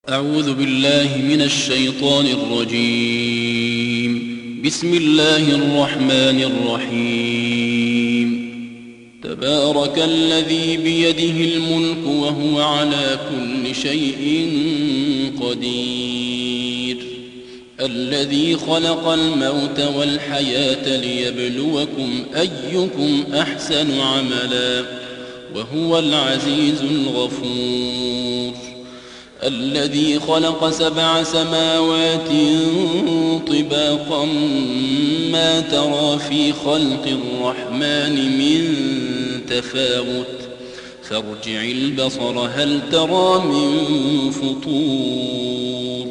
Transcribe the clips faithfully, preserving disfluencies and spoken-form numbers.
أعوذ بالله من الشيطان الرجيم. بسم الله الرحمن الرحيم. تبارك الذي بيده الملك وهو على كل شيء قدير، الذي خلق الموت والحياة ليبلوكم أيكم أحسن عملا وهو العزيز الغفور. الذي خلق سبع سماوات طباقا ما ترى في خلق الرحمن من تفاوت فارجع البصر هل ترى من فطور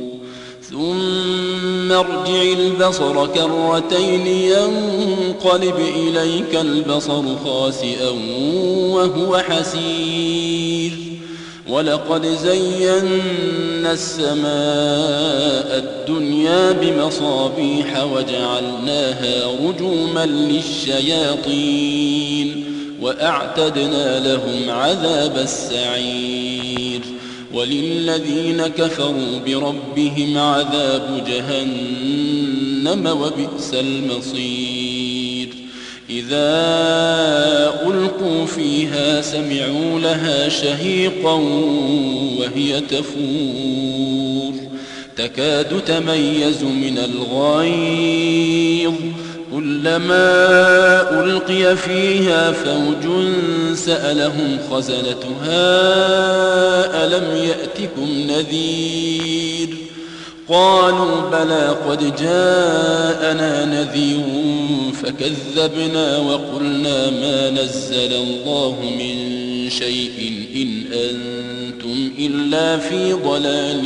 ثم ارجع البصر كرتين ينقلب إليك البصر خاسئا وهو حسير. ولقد زينا السماء الدنيا بمصابيح وجعلناها رجوما للشياطين وأعتدنا لهم عذاب السعير. وللذين كفروا بربهم عذاب جهنم وبئس المصير. إذا ألقوا فيها سمعوا لها شهيقا وهي تفور تكاد تميز من الغيظ كلما ألقي فيها فوج سألهم خزنتها ألم يأتكم نذير قالوا بلى قد جاءنا نذير فكذبنا وقلنا ما نزل الله من شيء إن أنتم إلا في ضلال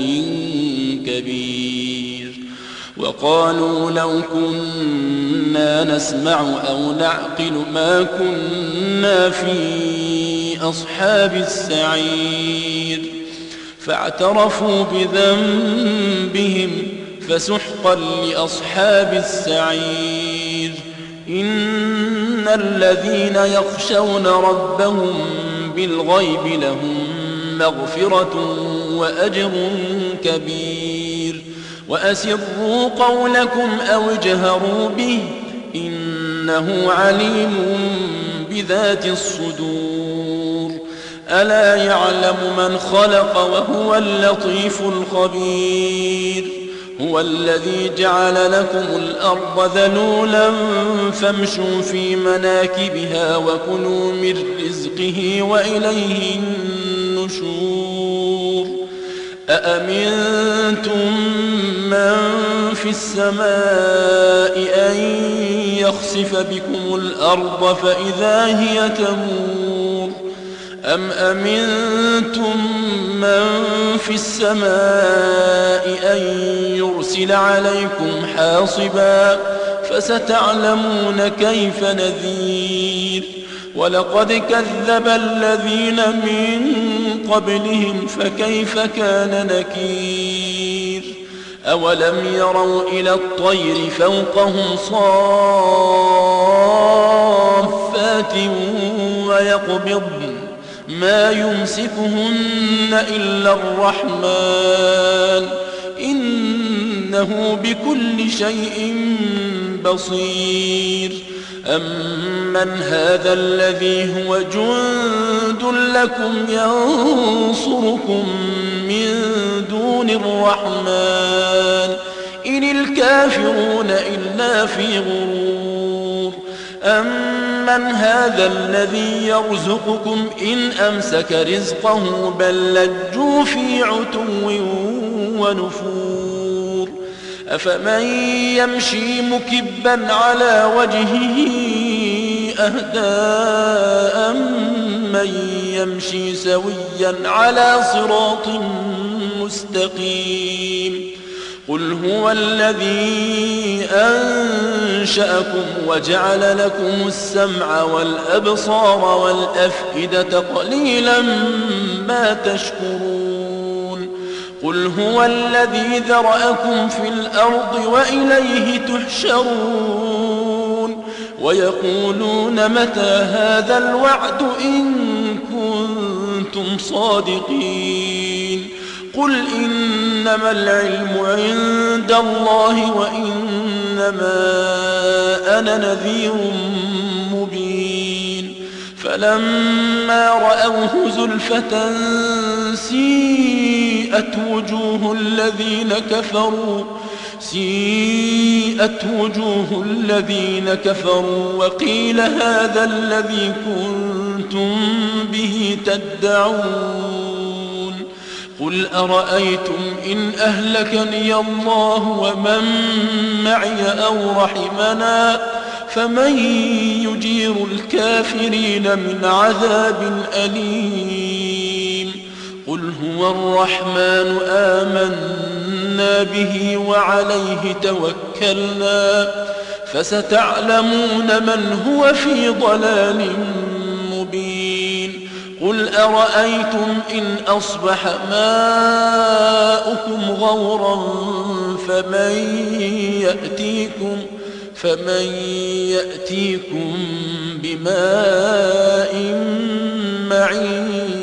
كبير. وقالوا لو كنا نسمع أو نعقل ما كنا في أصحاب السعير فاعترفوا بذنبهم فسحقا لأصحاب السعير. إن الذين يخشون ربهم بالغيب لهم مغفرة وأجر كبير. وأسروا قولكم أو اجهروا به إنه عليم بذات الصدور. ألا يعلم من خلق وهو اللطيف الخبير. هو الذي جعل لكم الأرض ذلولا فامشوا في مناكبها وكلوا من رزقه وإليه النشور. أأمنتم من في السماء أن يخسف بكم الأرض فإذا هي تمور أم أمنتم من في السماء أن يرسل عليكم حاصبا فستعلمون كيف نذير. ولقد كذب الذين من قبلهم فكيف كان نكير. أولم يروا إلى الطير فوقهم صافات ويقبضن ما يمسكهن إلا الرحمن إنه بكل شيء بصير. أمن هذا الذي هو جند لكم ينصركم من دون الرحمن إن الكافرون إلا في غرور. أمن هذا الذي يرزقكم إن أمسك رزقه بل لجوا في عتو ونفور. أفمن يمشي مكبا على وجهه أهدى أمن يمشي سويا على صراط مستقيم. قل هو الذي أنشأكم وجعل لكم السمع والأبصار والأفئدة قليلا ما تشكرون. قل هو الذي ذرأكم في الأرض وإليه تحشرون. ويقولون متى هذا الوعد إن كنتم صادقين. قل إنما العلم عند الله وإنما أنا نذير مبين فلما رأوه زلفة سيئت وجوه الذين كفروا سيئت وجوه الذين كفروا وقيل هذا الذي كنتم به تدعون قل أرأيتم إن أهلكني الله ومن معي أو رحمنا فمن يجير الكافرين من عذاب أليم قل هو الرحمن آمنا به وعليه توكلنا فستعلمون من هو في ضلال مبين قل أرأيتم إن أصبح ماؤكم غورا فمن يأتيكم فمن يأتيكم بماء معين